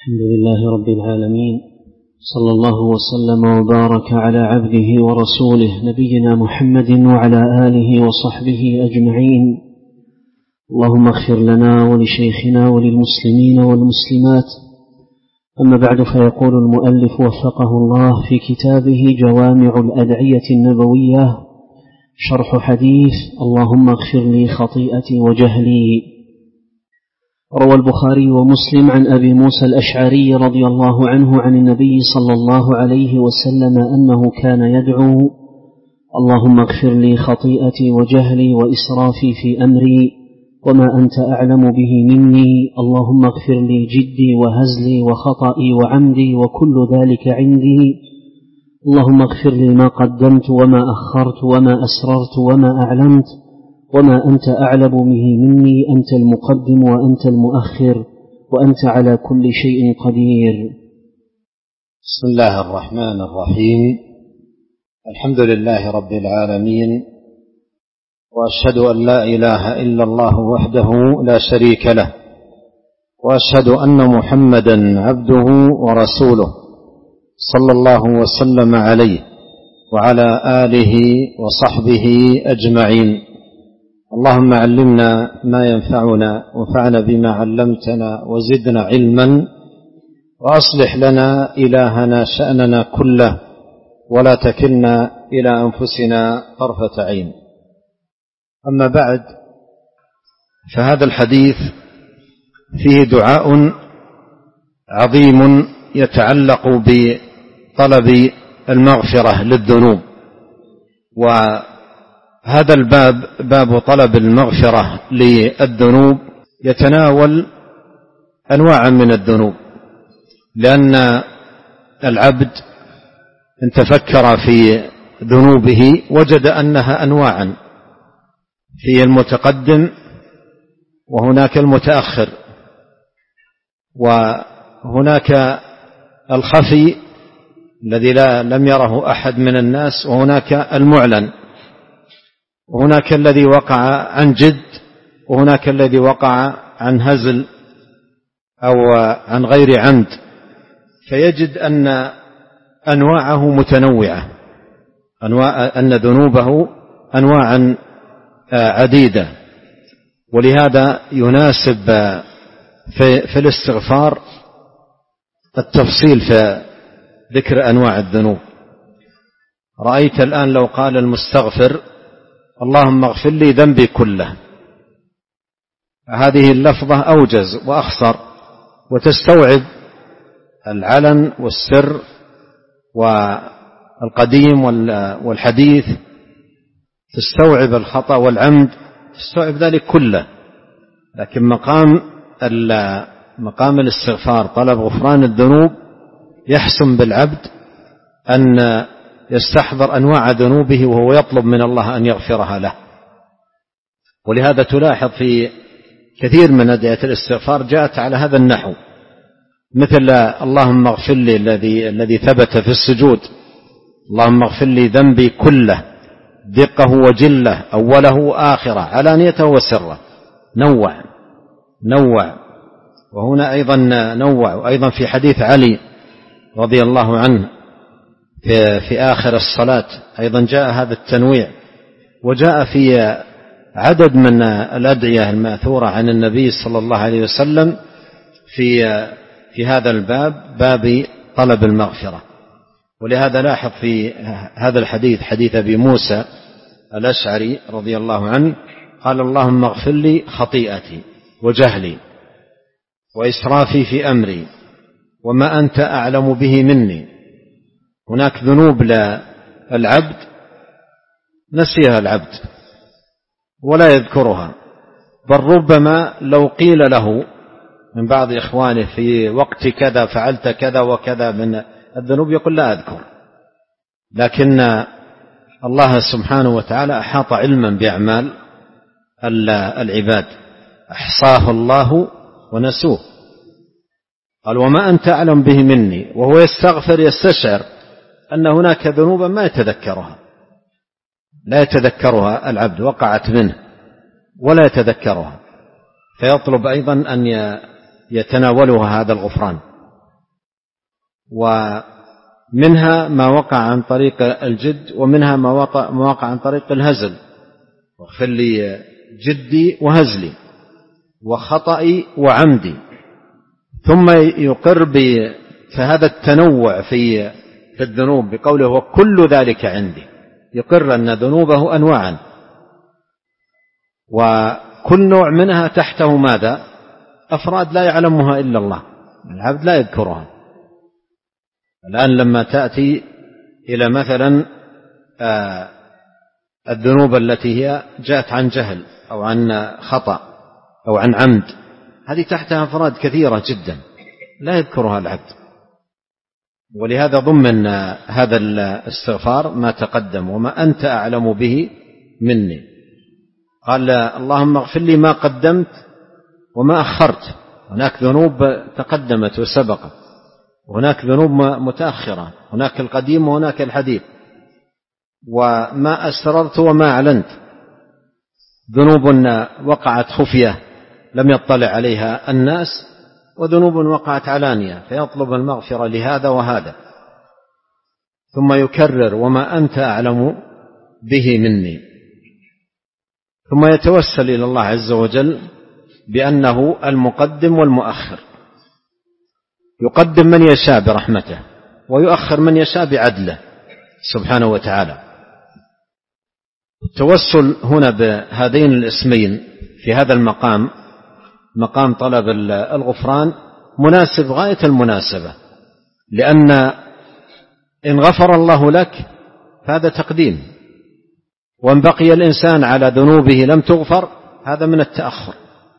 الحمد لله رب العالمين، صلى الله وسلم وبارك على عبده ورسوله نبينا محمد وعلى آله وصحبه أجمعين. اللهم اغفر لنا ولشيخنا وللمسلمين والمسلمات. أما بعد، فيقول المؤلف وفقه الله في كتابه جوامع الأدعية النبوية شرح حديث اللهم اغفر لي خطيئتي وجهلي. روى البخاري ومسلم عن أبي موسى الأشعري رضي الله عنه عن النبي صلى الله عليه وسلم أنه كان يدعو اللهم اغفر لي خطيئتي وجهلي وإسرافي في أمري وما أنت أعلم به مني، اللهم اغفر لي جدي وهزلي وخطئي وعمدي وكل ذلك عندي، اللهم اغفر لي ما قدمت وما أخرت وما أسررت وما أعلمت وما أنت أعلم به مني، أنت المقدم وأنت المؤخر وأنت على كل شيء قدير. بسم الله الرحمن الرحيم. الحمد لله رب العالمين، وأشهد أن لا إله إلا الله وحده لا شريك له، وأشهد أن محمدا عبده ورسوله صلى الله وسلم عليه وعلى آله وصحبه أجمعين. اللهم علمنا ما ينفعنا وانفعنا بما علمتنا وزدنا علما، وأصلح لنا إلهنا شأننا كله ولا تكلنا إلى أنفسنا طرفة عين. أما بعد، فهذا الحديث فيه دعاء عظيم يتعلق بطلب المغفرة للذنوب، وهذا الباب باب طلب المغفرة للذنوب يتناول أنواعا من الذنوب، لأن العبد إن تفكر في ذنوبه وجد أنها أنواعا، في المتقدم وهناك المتأخر، وهناك الخفي الذي لم يره أحد من الناس، وهناك المعلن، وهناك الذي وقع عن جد، وهناك الذي وقع عن هزل أو عن غير عمد، فيجد أن أنواعه متنوعة، أن ذنوبه أنواعا عديدة. ولهذا يناسب في الاستغفار التفصيل في ذكر أنواع الذنوب. رأيت الآن لو قال المستغفر اللهم اغفر لي ذنبي كله، هذه اللفظة أوجز وأخصر، وتستوعب العلن والسر والقديم والحديث، تستوعب الخطأ والعمد، تستوعب ذلك كله. لكن مقام الاستغفار طلب غفران الذنوب يحسن بالعبد أن يستحضر أنواع ذنوبه وهو يطلب من الله أن يغفرها له. ولهذا تلاحظ في كثير من أدعية الاستغفار جاءت على هذا النحو، مثل اللهم اغفر لي الذي ثبت في السجود، اللهم اغفر لي ذنبي كله دقه وجله أوله وآخره علانيته وسره. نوع. وهنا أيضا نوع، وأيضا في حديث علي رضي الله عنه في آخر الصلاة أيضا جاء هذا التنويع. وجاء في عدد من الأدعية المأثورة عن النبي صلى الله عليه وسلم في هذا الباب، باب طلب المغفرة. ولهذا لاحظ في هذا الحديث، حديث أبي موسى الأشعري رضي الله عنه، قال اللهم اغفر لي خطيئتي وجهلي وإسرافي في أمري وما أنت أعلم به مني. هناك ذنوب للعبد نسيها العبد ولا يذكرها، بل ربما لو قيل له من بعض إخوانه في وقت كذا فعلت كذا وكذا من الذنوب يقول لا أذكر. لكن الله سبحانه وتعالى أحاط علما بأعمال العباد، أحصاه الله ونسوه. قال وما أنت أعلم به مني، وهو يستغفر يستشعر أن هناك ذنوبا ما يتذكرها، لا يتذكرها العبد، وقعت منه ولا يتذكرها، فيطلب أيضا أن يتناولها هذا الغفران. ومنها ما وقع عن طريق الجد، ومنها ما وقع عن طريق الهزل. واغفر لي جدي وهزلي وخطئي وعمدي. ثم يقر فهذا التنوع في الذنوب بقوله وكل ذلك عندي، يقر أن ذنوبه أنواعا، وكل نوع منها تحته ماذا؟ أفراد لا يعلمها إلا الله، العبد لا يذكرها. الآن لما تأتي إلى مثلا الذنوب التي هي جاءت عن جهل أو عن خطأ أو عن عمد، هذه تحتها أفراد كثيرة جدا لا يذكرها العبد. ولهذا ضمن هذا الاستغفار ما تقدم وما أنت أعلم به مني. قال اللهم اغفر لي ما قدمت وما أخرت. هناك ذنوب تقدمت وسبقت، وهناك ذنوب متأخرة، هناك القديم وهناك الحديث. وما أسررت وما أعلنت، ذنوب وقعت خفية لم يطلع عليها الناس، وذنوب وقعت علانية فيطلب المغفرة لهذا وهذا. ثم يكرر وما أنت أعلم به مني. ثم يتوسل إلى الله عز وجل بأنه المقدم والمؤخر، يقدم من يشاء برحمته ويؤخر من يشاء بعدله سبحانه وتعالى. التوسل هنا بهذين الاسمين في هذا المقام، مقام طلب الغفران، مناسب غاية المناسبة، لأن إن غفر الله لك فهذا تقديم، وإن بقي الإنسان على ذنوبه لم تغفر هذا من التأخر.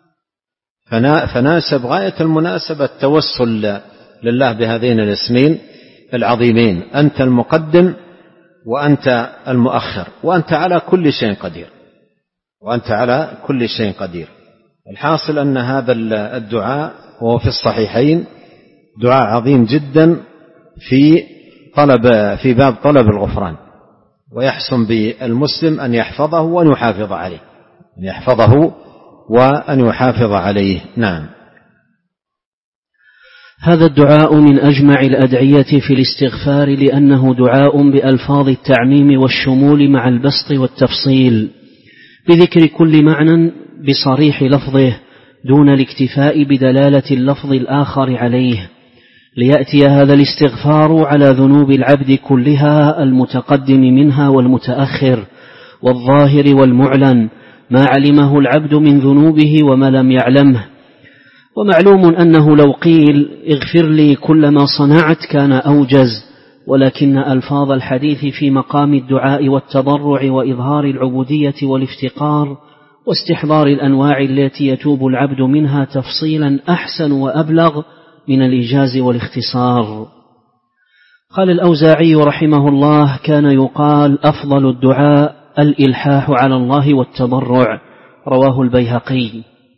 فناسب غاية المناسبة التوسل لله بهذين الاسمين العظيمين، أنت المقدم وأنت المؤخر، وأنت على كل شيء قدير، وأنت على كل شيء قدير. الحاصل أن هذا الدعاء وهو في الصحيحين دعاء عظيم جدا في باب طلب الغفران، ويحسن بالمسلم أن يحفظه وأن يحافظ عليه، أن يحفظه وأن يحافظ عليه. نعم. هذا الدعاء من أجمع الأدعية في الاستغفار، لأنه دعاء بألفاظ التعميم والشمول مع البسط والتفصيل، بذكر كل معنى بصريح لفظه دون الاكتفاء بدلالة اللفظ الآخر عليه، ليأتي هذا الاستغفار على ذنوب العبد كلها، المتقدم منها والمتأخر، والظاهر والمعلن، ما علمه العبد من ذنوبه وما لم يعلمه. ومعلوم أنه لو قيل اغفر لي كل ما صنعت كان أوجز، ولكن ألفاظ الحديث في مقام الدعاء والتضرع وإظهار العبودية والافتقار واستحضار الأنواع التي يتوب العبد منها تفصيلا أحسن وأبلغ من الإيجاز والاختصار. قال الأوزاعي رحمه الله: كان يقال أفضل الدعاء الإلحاح على الله والتضرع، رواه البيهقي.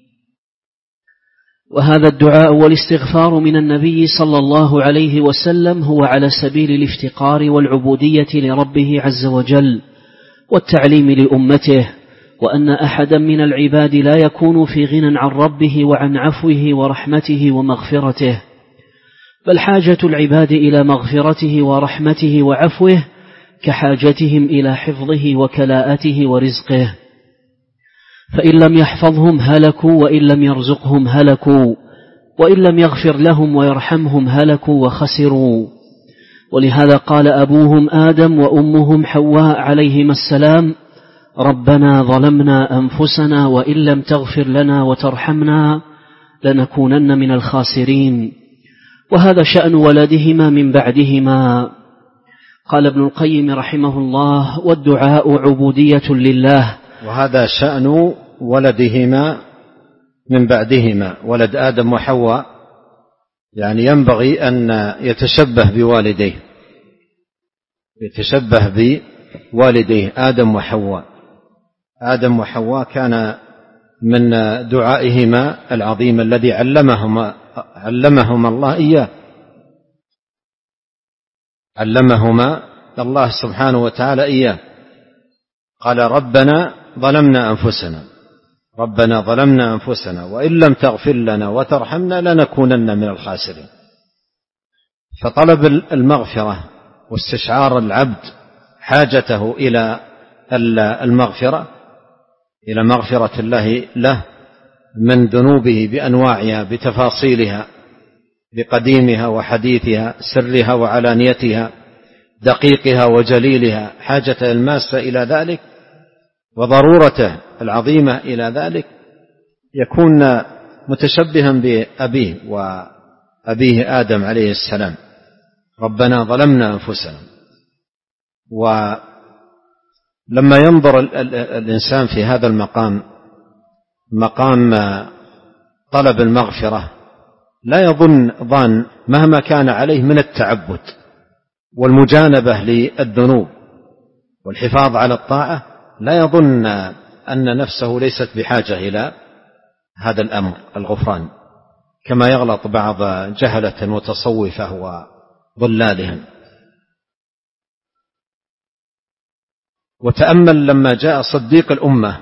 وهذا الدعاء والاستغفار من النبي صلى الله عليه وسلم هو على سبيل الافتقار والعبودية لربه عز وجل والتعليم لأمته، وأن أحدا من العباد لا يكون في غنى عن ربه وعن عفوه ورحمته ومغفرته، بل حاجة العباد إلى مغفرته ورحمته وعفوه كحاجتهم إلى حفظه وكلاءته ورزقه، فإن لم يحفظهم هلكوا، وإن لم يرزقهم هلكوا، وإن لم يغفر لهم ويرحمهم هلكوا وخسروا. ولهذا قال أبوهم آدم وأمهم حواء عليهما السلام: ربنا ظلمنا أنفسنا وإن لم تغفر لنا وترحمنا لنكونن من الخاسرين. وهذا شأن ولدهما من بعدهما. قال ابن القيم رحمه الله: والدعاء عبودية لله. وهذا شأن ولدهما من بعدهما، ولد آدم وحواء، يعني ينبغي أن يتشبه بوالديه، يتشبه بوالديه آدم وحواء. آدم وحواء كان من دعائهما العظيم الذي علمهما الله إياه، علمهما الله سبحانه وتعالى إياه. قال ربنا ظلمنا أنفسنا وإن لم تغفر لنا وترحمنا لنكونن من الخاسرين. فطلب المغفرة واستشعار العبد حاجته إلى المغفرة، إلى مغفرة الله له من ذنوبه بأنواعها بتفاصيلها، بقديمها وحديثها، سرها وعلانيتها، دقيقها وجليلها، حاجته الماسة إلى ذلك وضرورته العظيمة إلى ذلك، يكون متشبها بأبيه وأبيه آدم عليه السلام: ربنا ظلمنا أنفسنا. ولما ينظر الإنسان في هذا المقام، مقام طلب المغفرة، لا يظن مهما كان عليه من التعبد والمجانبة للذنوب والحفاظ على الطاعة، لا يظن أن نفسه ليست بحاجة إلى هذا الأمر الغفران، كما يغلط بعض جهلة وتصوفة وضلالهم. وتأمل لما جاء صديق الأمة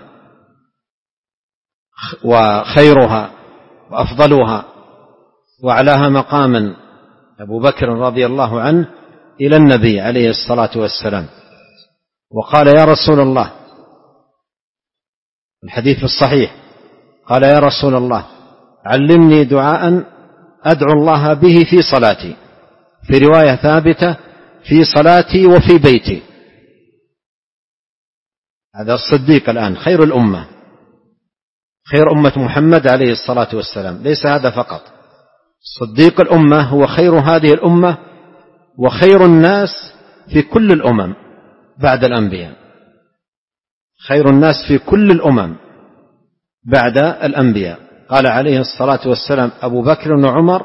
وخيرها وأفضلها وأعلاها مقاما أبو بكر رضي الله عنه إلى النبي عليه الصلاة والسلام وقال: يا رسول الله، الحديث الصحيح، قال: يا رسول الله، علمني دعاء أدعو الله به في صلاتي، في رواية ثابتة: في صلاتي وفي بيتي. هذا الصديق الآن خير الأمة، خير أمة محمد عليه الصلاة والسلام. ليس هذا فقط، صديق الأمة هو خير هذه الأمة وخير الناس في كل الأمم بعد الأنبياء، خير الناس في كل الأمم بعد الأنبياء. قال عليه الصلاة والسلام: أبو بكر وعمر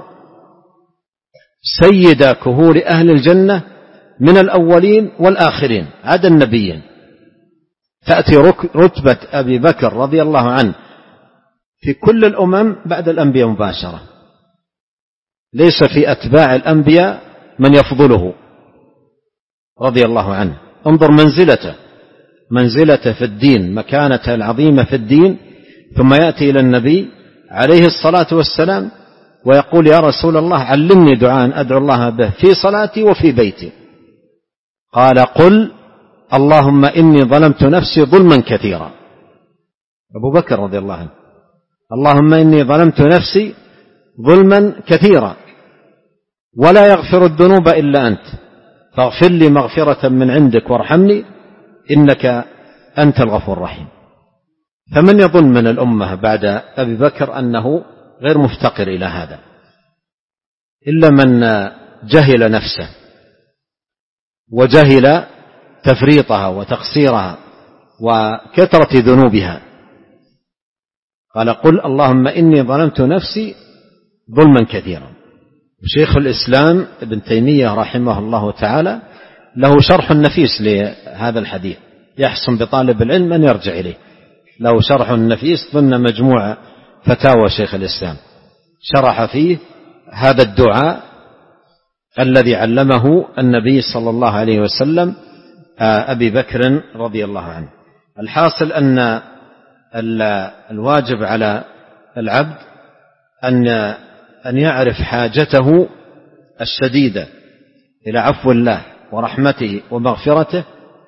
سيدا كهول أهل الجنة من الأولين والآخرين عدا النبيين. تأتي رتبة أبي بكر رضي الله عنه في كل الأمم بعد الأنبياء مباشرة، ليس في أتباع الأنبياء من يفضله رضي الله عنه. انظر منزلته في الدين، مكانته العظيمة في الدين، ثم يأتي إلى النبي عليه الصلاة والسلام ويقول: يا رسول الله، علمني دعاء أدعو الله به في صلاتي وفي بيتي. قال: قل اللهم إني ظلمت نفسي ظلما كثيرا. أبو بكر رضي الله عنه: اللهم إني ظلمت نفسي ظلما كثيرا ولا يغفر الذنوب إلا أنت فاغفر لي مغفرة من عندك وارحمني إنك أنت الغفور الرحيم. فمن يظن من الأمة بعد أبي بكر أنه غير مفتقر إلى هذا إلا من جهل نفسه وجهل تفريطها وتقصيرها وكثرة ذنوبها. قال: قل اللهم إني ظلمت نفسي ظلما كثيرا. شيخ الإسلام ابن تيمية رحمه الله تعالى له شرح نفيس لهذا الحديث، يحسن بطالب العلم أن يرجع إليه، له شرح نفيس ضمن مجموعة فتاوى شيخ الإسلام، شرح فيه هذا الدعاء الذي علمه النبي صلى الله عليه وسلم أبي بكر رضي الله عنه. الحاصل أن الواجب على العبد أن يعرف حاجته الشديدة إلى عفو الله ورحمته ومغفرته،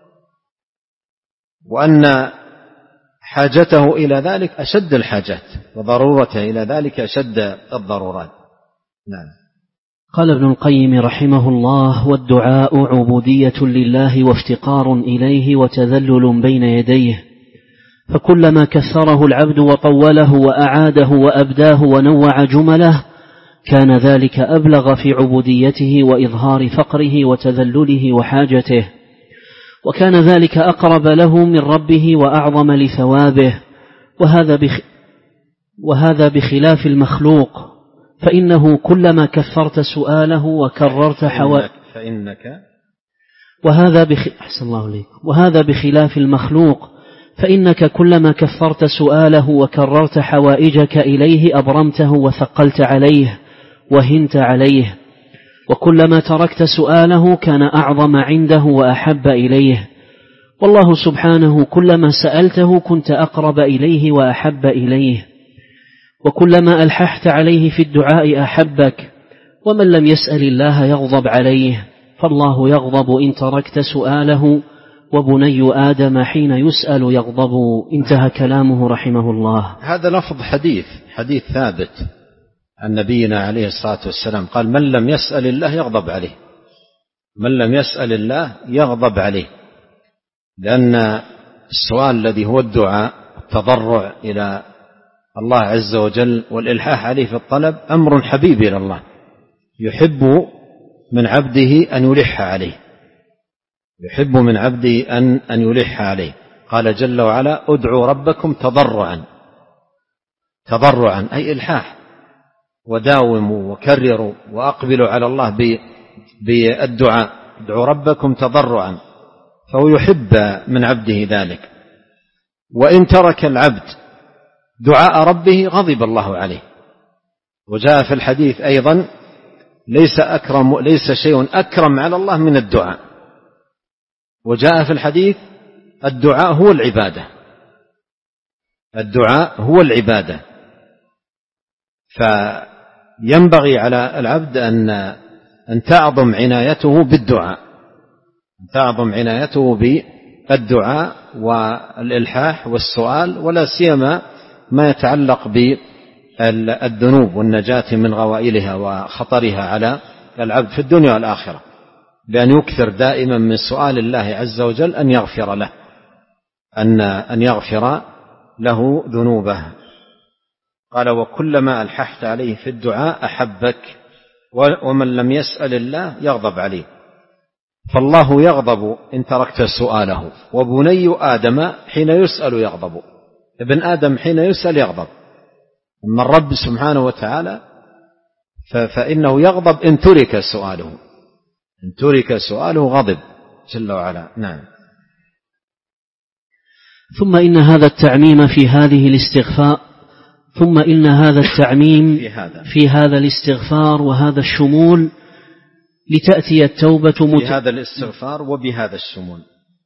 وأن حاجته إلى ذلك أشد الحاجات وضرورته إلى ذلك أشد الضرورات. نعم. قال ابن القيم رحمه الله: والدعاء عبودية لله وافتقار إليه وتذلل بين يديه، فكلما كثره العبد وطوله وأعاده وأبداه ونوع جمله كان ذلك أبلغ في عبوديته وإظهار فقره وتذلله وحاجته، وكان ذلك أقرب له من ربه وأعظم لثوابه. وهذا بخلاف المخلوق، فإنه كلما كثرت سؤاله وكررت وهذا بخلاف المخلوق، فإنك كلما كثرت سؤاله وكررت حوائجك إليه أبرمته وثقلت عليه وهنت عليه، وكلما تركت سؤاله كان أعظم عنده وأحب إليه. والله سبحانه كلما سألته كنت أقرب إليه وأحب إليه، وكلما ألححت عليه في الدعاء أحبك، ومن لم يسأل الله يغضب عليه، فالله يغضب إن تركت سؤاله، وبني آدم حين يسأل يغضب. انتهى كلامه رحمه الله. هذا لفظ حديث ثابت عن نبينا عليه الصلاة والسلام، قال من لم يسأل الله يغضب عليه، من لم يسأل الله يغضب عليه، لأن السؤال الذي هو الدعاء التضرع إلى الله عز وجل والإلحاح عليه في الطلب أمر حبيب إلى الله، يحب من عبده أن يلح عليه، يحب من عبده أن يلح عليه. قال جل وعلا ادعوا ربكم تضرعا أي إلحاح، وداوموا وكرروا وأقبلوا على الله بالدعاء، ادعوا ربكم تضرعا، فهو يحب من عبده ذلك. وإن ترك العبد دعاء ربه غضب الله عليه. وجاء في الحديث أيضا ليس شيء أكرم على الله من الدعاء. وجاء في الحديث الدعاء هو العبادة، الدعاء هو العبادة. فينبغي على العبد أن تعظم عنايته بالدعاء، تعظم عنايته بالدعاء والإلحاح والسؤال، ولا سيما ما يتعلق بالذنوب والنجاة من غوائلها وخطرها على العبد في الدنيا والآخرة، بأن يكثر دائما من سؤال الله عز وجل أن يغفر له، أن يغفر له ذنوبه. قال وكلما ألححت عليه في الدعاء أحبك، ومن لم يسأل الله يغضب عليه. فالله يغضب إن تركت سؤاله، وبني آدم حين يسأل يغضب، ابن آدم حين يسأل يغضب. أما الرب سبحانه وتعالى فإنه يغضب إن ترك سؤاله، إن ترك سؤاله غضب جل وعلا. نعم. ثم إن هذا التعميم في هذه الاستغفار، ثم إن هذا التعميم في هذا الاستغفار وهذا الشمول لتأتي التوبة في هذا الاستغفار وبهذا الشمول.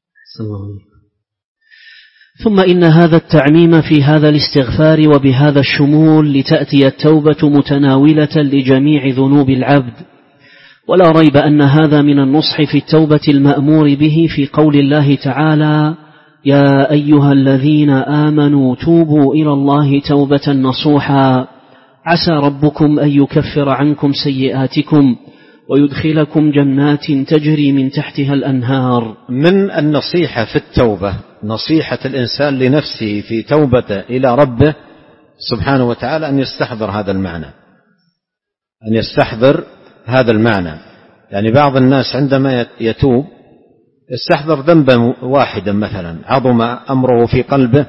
ثم إن هذا التعميم في هذا الاستغفار وبهذا الشمول لتأتي التوبة متناولة لجميع ذنوب العبد. ولا ريب أن هذا من النصح في التوبة المأمور به في قول الله تعالى يا أيها الذين آمنوا توبوا إلى الله توبة نصوحا عسى ربكم أن يكفر عنكم سيئاتكم ويدخلكم جنات تجري من تحتها الأنهار. من النصيحة في التوبة نصيحة الإنسان لنفسه في توبته إلى ربه سبحانه وتعالى أن يستحضر هذا المعنى، أن يستحضر هذا المعنى. يعني بعض الناس عندما يتوب يستحضر ذنبا واحدا مثلا عظم أمره في قلبه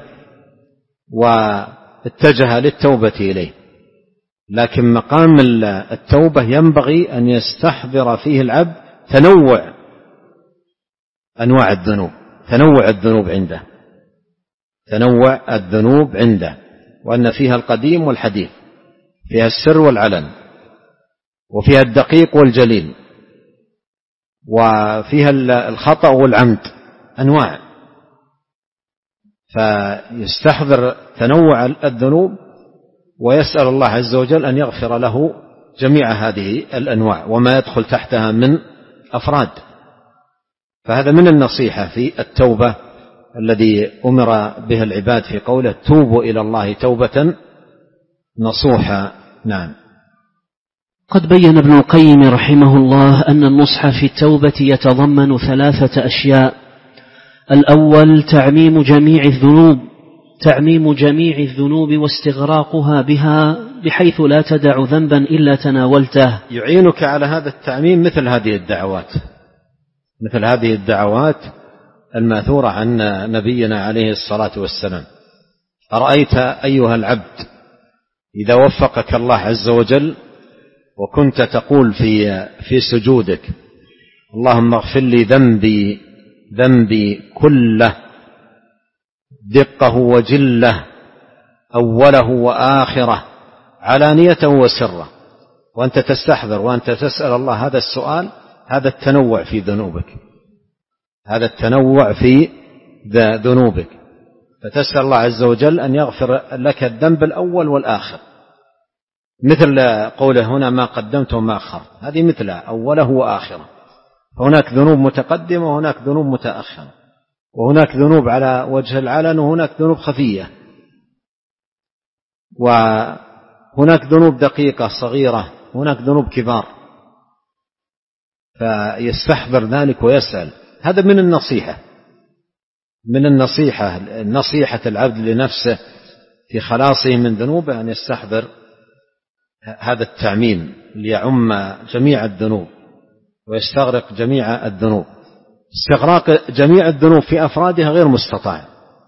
واتجه للتوبة إليه، لكن مقام التوبة ينبغي أن يستحضر فيه العبد تنوع أنواع الذنوب، تنوع الذنوب عنده، وأن فيها القديم والحديث، فيها السر والعلن، وفيها الدقيق والجليل، وفيها الخطأ والعمد، أنواع. فيستحضر تنوع الذنوب ويسأل الله عز وجل أن يغفر له جميع هذه الأنواع وما يدخل تحتها من أفراد. فهذا من النصيحة في التوبة الذي أمر بها العباد في قوله توبوا إلى الله توبة نصوحا. نعم. قد بين ابن القيم رحمه الله أن النصح في التوبة يتضمن 3 أشياء. الأول تعميم جميع الذنوب واستغراقها بها بحيث لا تدع ذنبا إلا تناولته. يعينك على هذا التعميم مثل هذه الدعوات الماثورة عن نبينا عليه الصلاة والسلام. أرأيت أيها العبد إذا وفقك الله عز وجل وكنت تقول في سجودك اللهم اغفر لي ذنبي كله دقه وجله أوله وآخره علانيته وسره، وأنت تستحضر وأنت تسأل الله هذا السؤال، هذا التنوع في ذنوبك، فتسأل الله عز وجل أن يغفر لك الذنب الأول والآخر مثل قوله هنا ما قدمت وما أخرت، هذه مثلها أوله وآخره. هناك ذنوب متقدمة وهناك ذنوب متأخرة، وهناك ذنوب على وجه العلن وهناك ذنوب خفية، وهناك ذنوب دقيقة صغيرة وهناك ذنوب كبار، فيستحضر ذلك ويسأل. هذا من النصيحة، من نصيحة العبد لنفسه في خلاصه من ذنوبه أن يستحضر هذا التعميم ليعم جميع الذنوب ويستغرق جميع الذنوب. استغراق جميع الذنوب في أفرادها غير مستطاع.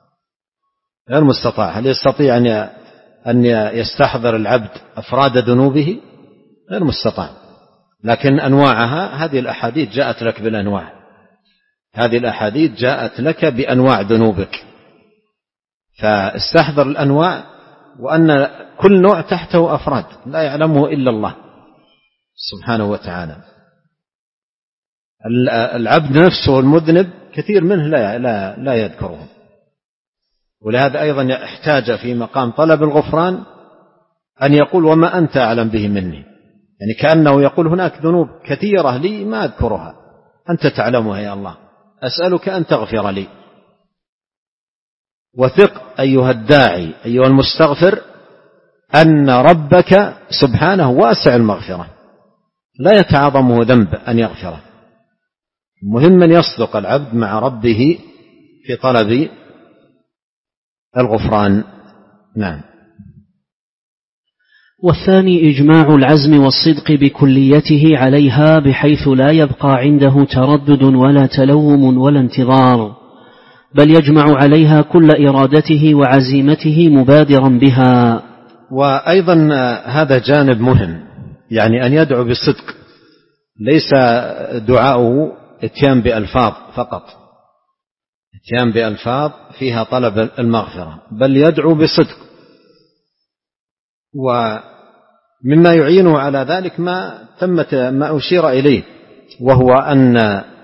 هل يستطيع أن يستحضر العبد أفراد ذنوبه؟ غير مستطاع. لكن أنواعها هذه الأحاديث جاءت لك بالأنواع، هذه الأحاديث جاءت لك بأنواع ذنوبك، فاستحضر الأنواع، وأن كل نوع تحته أفراد لا يعلمه إلا الله سبحانه وتعالى. العبد نفسه المذنب كثير منه لا يذكره، ولهذا أيضا احتاج في مقام طلب الغفران أن يقول وما أنت أعلم به مني، يعني كأنه يقول هناك ذنوب كثيرة لي ما أذكرها، أنت تعلمها يا الله، أسألك أن تغفر لي. وثق أيها الداعي أيها المستغفر أن ربك سبحانه واسع المغفرة، لا يتعاظمه ذنب أن يغفره. مهم أن يصدق العبد مع ربه في طلب الغفران. نعم. والثاني إجماع العزم والصدق بكليته عليها بحيث لا يبقى عنده تردد ولا تلوم ولا انتظار، بل يجمع عليها كل إرادته وعزيمته مبادرا بها. وأيضا هذا جانب مهم، يعني أن يدعو بالصدق، ليس دعاؤه اتيان بألفاظ فقط، اتيان بألفاظ فيها طلب المغفرة، بل يدعو بصدق. ومما يعينه على ذلك ما أشير إليه، وهو أن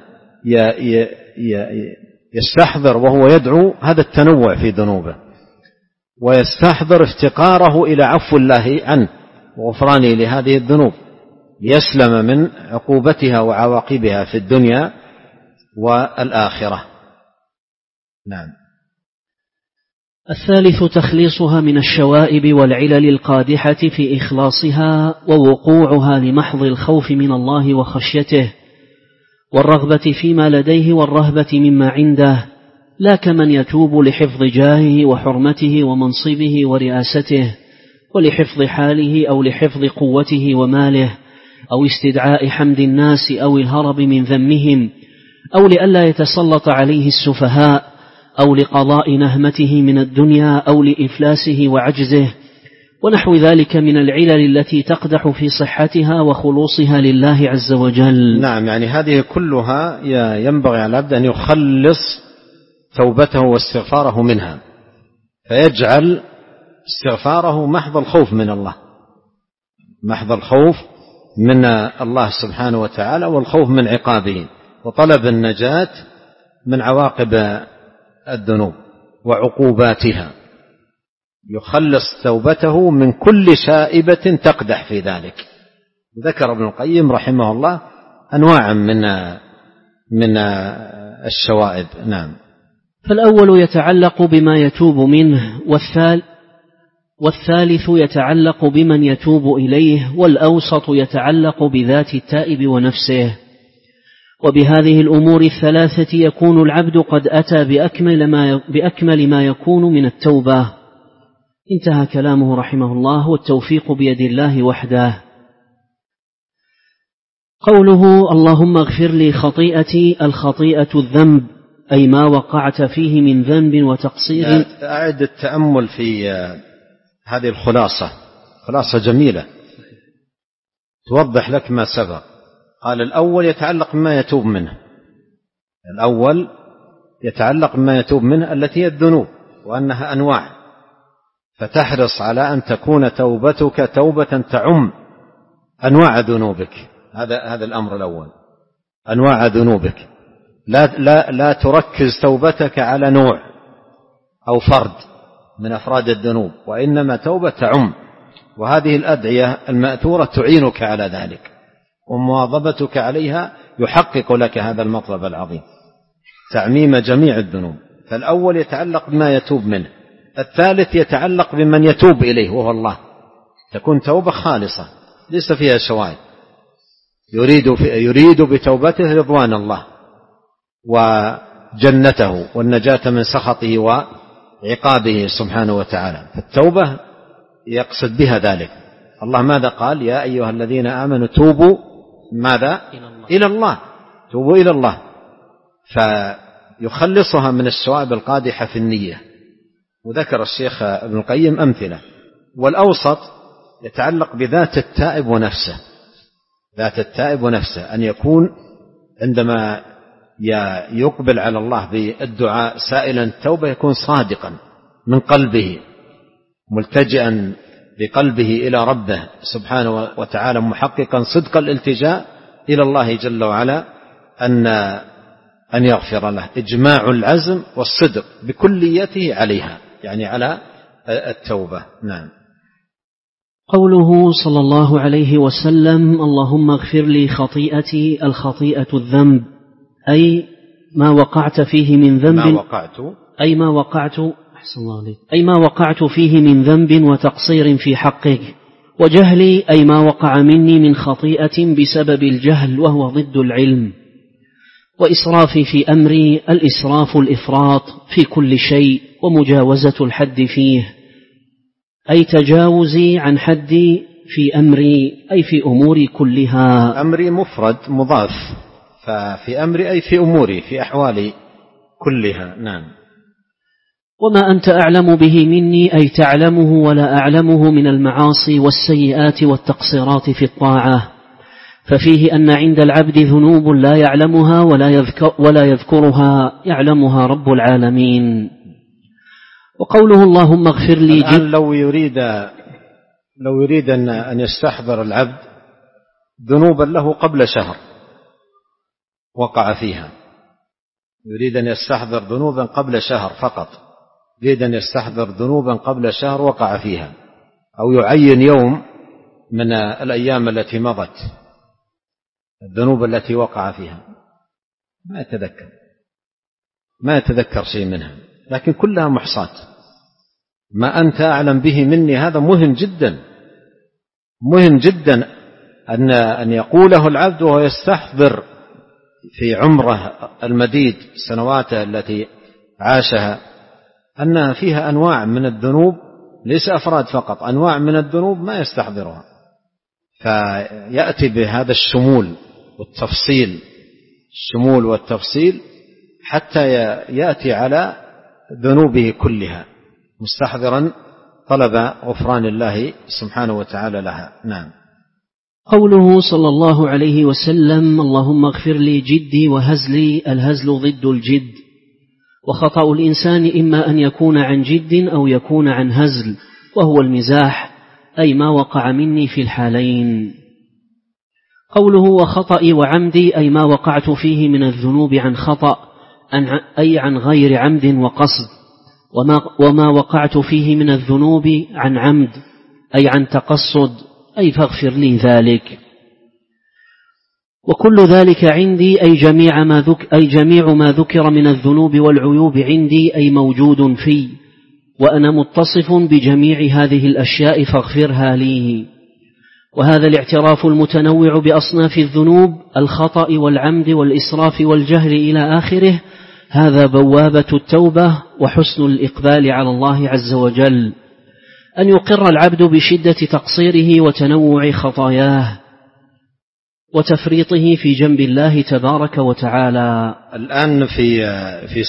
يستحضر وهو يدعو هذا التنوع في ذنوبه، ويستحضر افتقاره إلى عفو الله عنه وغفرانه لهذه الذنوب، ليسلم من عقوبتها وعواقبها في الدنيا والآخرة. نعم. الثالث تخليصها من الشوائب والعلل القادحة في إخلاصها ووقوعها لمحض الخوف من الله وخشيته والرغبة فيما لديه والرهبة مما عنده، لا كمن يتوب لحفظ جاهه وحرمته ومنصبه ورئاسته ولحفظ حاله أو لحفظ قوته وماله أو استدعاء حمد الناس أو الهرب من ذمهم أو لئلا يتسلط عليه السفهاء أو لقضاء نهمته من الدنيا أو لإفلاسه وعجزه ونحو ذلك من العلل التي تقدح في صحتها وخلوصها لله عز وجل. نعم، يعني هذه كلها ينبغي على العبد أن يخلص توبته واستغفاره منها، فيجعل استغفاره محض الخوف من الله، محض الخوف من الله سبحانه وتعالى والخوف من عقابه وطلب النجاة من عواقب الذنوب وعقوباتها. يخلص توبته من كل شائبة تقدح في ذلك. ذكر ابن القيم رحمه الله أنواعا من الشوائب. نعم. فالأول يتعلق بما يتوب منه، والثالث يتعلق بمن يتوب إليه، والأوسط يتعلق بذات التائب ونفسه. وبهذه الأمور الثلاثة يكون العبد قد أتى بأكمل ما يكون من التوبة. انتهى كلامه رحمه الله، والتوفيق بيد الله وحده. قوله اللهم اغفر لي خطيئتي، الخطيئة الذنب، أي ما وقعت فيه من ذنب وتقصير. أعد التأمل في هذه الخلاصة، خلاصة جميلة توضح لك ما سبق. قال الأول يتعلق بما يتوب منه، الأول يتعلق بما يتوب منه التي هي الذنوب، وأنها أنواع، فتحرص على أن تكون توبتك توبة تعم أنواع ذنوبك. هذا الأمر الأول، أنواع ذنوبك. لا تركز توبتك على نوع أو فرد من أفراد الذنوب، وإنما توبة تعم، وهذه الأدعية المأثورة تعينك على ذلك، ومواظبتك عليها يحقق لك هذا المطلب العظيم، تعميم جميع الذنوب. فالأول يتعلق بما يتوب منه، الثالث يتعلق بمن يتوب إليه وهو الله، تكون توبة خالصة ليس فيها شوائب، يريد بتوبته رضوان الله وجنته والنجاة من سخطه وعقابه سبحانه وتعالى. فالتوبة يقصد بها ذلك. الله ماذا قال؟ يا أيها الذين آمنوا توبوا ماذا؟ إلى الله، توبوا إلى الله، فيخلصها من الشوائب القادحة في النية. وذكر الشيخ ابن القيم أمثلة. والأوسط يتعلق بذات التائب ونفسه، ذات التائب ونفسه، أن يكون عندما يقبل على الله بالدعاء سائلا التوبة يكون صادقا من قلبه، ملتجئا بقلبه إلى ربه سبحانه وتعالى، محققا صدق الالتجاء إلى الله جل وعلا أن يغفر له، إجماع العزم والصدق بكليته عليها، يعني على التوبة. نعم. قوله صلى الله عليه وسلم اللهم اغفر لي خطيئتي، الخطيئة الذنب، أي ما وقعت فيه من ذنب، أي ما وقعت فيه من ذنب وتقصير في حقك، وجهلي أي ما وقع مني من خطيئة بسبب الجهل وهو ضد العلم، وإسرافي في أمري، الإسراف الإفراط في كل شيء ومجاوزة الحد فيه، أي تجاوزي عن حدي في أمري، أي في أموري كلها. أمري مفرد مضاف، ففي أمري أي في أموري، في أحوالي كلها. نعم. وما أنت أعلم به مني، أي تعلمه ولا أعلمه من المعاصي والسيئات والتقصيرات في الطاعة، ففيه أن عند العبد ذنوب لا يعلمها ولا يذكرها، يعلمها رب العالمين. وقوله اللهم اغفر لي الآن لو يريد أن يستحضر العبد ذنوبا له قبل شهر وقع فيها، يريد أن يستحضر ذنوبا قبل شهر فقط، يريد أن يستحضر ذنوبا قبل شهر وقع فيها، أو يعين يوم من الأيام التي مضت الذنوب التي وقع فيها، ما يتذكر شيء منها، لكن كلها محصاة. ما أنت أعلم به مني، هذا مهم جدا، مهم جدا أن يقوله العبد وهو يستحضر في عمره المديد، سنواته التي عاشها، أنها فيها أنواع من الذنوب، ليس أفراد فقط، أنواع من الذنوب ما يستحضرها، فيأتي بهذا الشمول والتفصيل حتى يأتي على ذنوبه كلها مستحضرا طلب غفران الله سبحانه وتعالى لها. نعم. قوله صلى الله عليه وسلم اللهم اغفر لي جدي وهزلي، الهزل ضد الجد، وخطأ الإنسان إما أن يكون عن جد أو يكون عن هزل، وهو المزاح، أي ما وقع مني في الحالين. قوله وخطئي وعمدي، أي ما وقعت فيه من الذنوب عن خطأ، أي عن غير عمد وقصد، وما وقعت فيه من الذنوب عن عمد، أي عن تقصد، أي فاغفر لي ذلك. وكل ذلك عندي، أي جميع ما ذكر من الذنوب والعيوب عندي، أي موجود في، وأنا متصف بجميع هذه الأشياء فاغفرها لي. وهذا الاعتراف المتنوع بأصناف الذنوب، الخطأ والعمد والإسراف والجهل إلى آخره، هذا بوابة التوبة وحسن الإقبال على الله عز وجل، أن يقر العبد بشدة تقصيره وتنوع خطاياه وتفريطه في جنب الله تبارك وتعالى. الآن في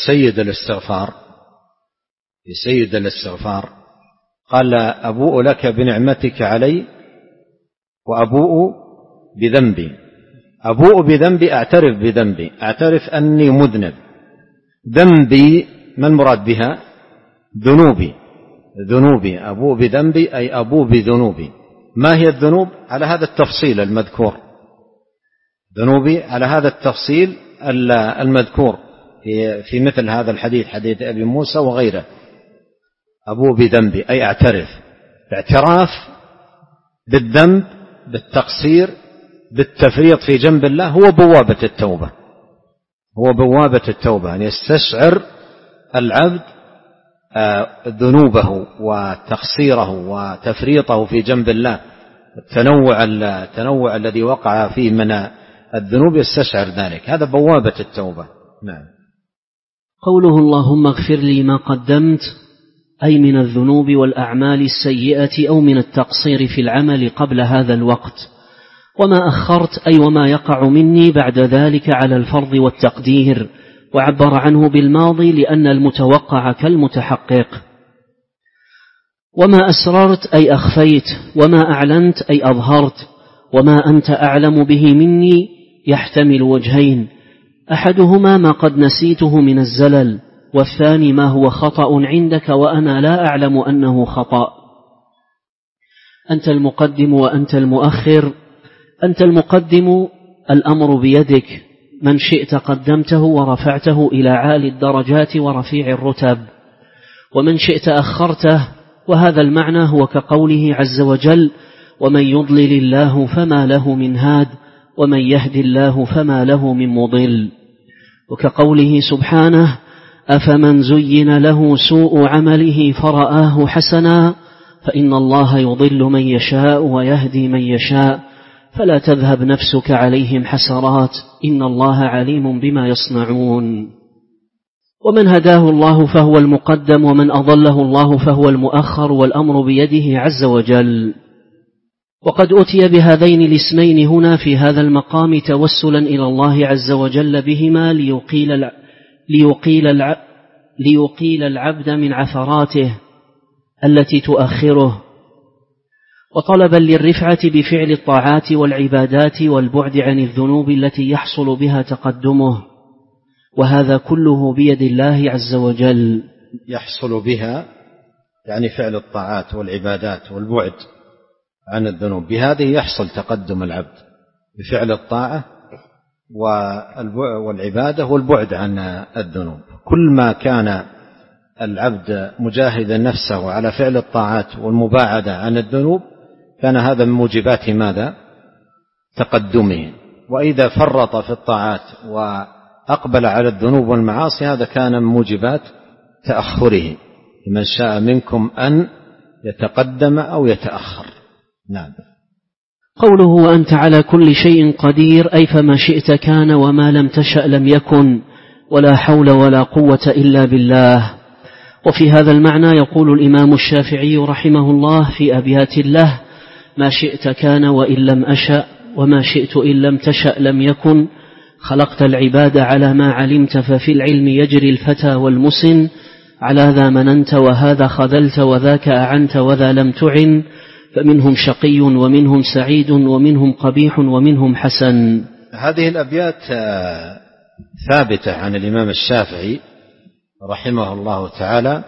سيد الاستغفار قال أبوء لك بنعمتك علي وأبوء بذنبي. أبوء بذنبي، أعترف بذنبي، أعترف أني مذنب. ذنبي ما المراد بها؟ ذنوبي. أبوء بذنبي أي أبوء بذنوبي. ما هي الذنوب؟ على هذا التفصيل المذكور، ذنوبي على هذا التفصيل المذكور في مثل هذا الحديث، حديث أبي موسى وغيره. أبوء بذنبي أي أعترف، اعتراف بالذنب بالتقصير بالتفريط في جنب الله هو بوابة التوبة، هو بوابة التوبة، أن يستشعر العبد ذنوبه وتقصيره وتفريطه في جنب الله، التنوع الذي وقع فيه من الذنوب يستشعر ذلك، هذا بوابة التوبة. نعم. قوله اللهم اغفر لي ما قدمت أي من الذنوب والأعمال السيئة أو من التقصير في العمل قبل هذا الوقت، وما أخرت أي وما يقع مني بعد ذلك على الفرض والتقدير، وعبر عنه بالماضي لأن المتوقع كالمتحقق. وما أسررت أي أخفيت، وما أعلنت أي أظهرت، وما أنت أعلم به مني يحتمل وجهين، أحدهما ما قد نسيته من الزلل، والثاني ما هو خطأ عندك وأنا لا أعلم أنه خطأ. أنت المقدم وأنت المؤخر. أنت المقدم الأمر بيدك، من شئت قدمته ورفعته إلى عالي الدرجات ورفيع الرتب، ومن شئت أخرته، وهذا المعنى هو كقوله عز وجل ومن يضلل الله فما له من هاد ومن يهد الله فما له من مضل، وكقوله سبحانه أفمن زين له سوء عمله فرآه حسنا فإن الله يضل من يشاء ويهدي من يشاء فلا تذهب نفسك عليهم حسرات إن الله عليم بما يصنعون. ومن هداه الله فهو المقدم، ومن أضله الله فهو المؤخر، والأمر بيده عز وجل. وقد أتي بهذين الاسمين هنا في هذا المقام توسلا إلى الله عز وجل بهما ليقيل العبد من عثراته التي تؤخره، وطلبا للرفعة بفعل الطاعات والعبادات والبعد عن الذنوب التي يحصل بها تقدمه، وهذا كله بيد الله عز وجل. يحصل بها يعني فعل الطاعات والعبادات والبعد عن الذنوب، بهذه يحصل تقدم العبد بفعل الطاعة والعبادة والبعد عن الذنوب. كل ما كان العبد مجاهدا نفسه على فعل الطاعات والمباعدة عن الذنوب كان هذا من موجبات ماذا؟ تقدمه. وإذا فرط في الطاعات وأقبل على الذنوب والمعاصي هذا كان من موجبات تأخره، لمن شاء منكم أن يتقدم أو يتأخر. نعم. قوله وأنت على كل شيء قدير أي فما شئت كان وما لم تشأ لم يكن، ولا حول ولا قوة إلا بالله. وفي هذا المعنى يقول الإمام الشافعي رحمه الله في أبيات له ما شئت كان وإن لم أشأ، وما شئت إن لم تشأ لم يكن، خلقت العباد على ما علمت ففي العلم يجري الفتى والمسن، على ذا مننت وهذا خذلت وذاك أعنت وذا لم تعن، فمنهم شقي ومنهم سعيد ومنهم قبيح ومنهم حسن. هذه الأبيات ثابتة عن الإمام الشافعي رحمه الله تعالى،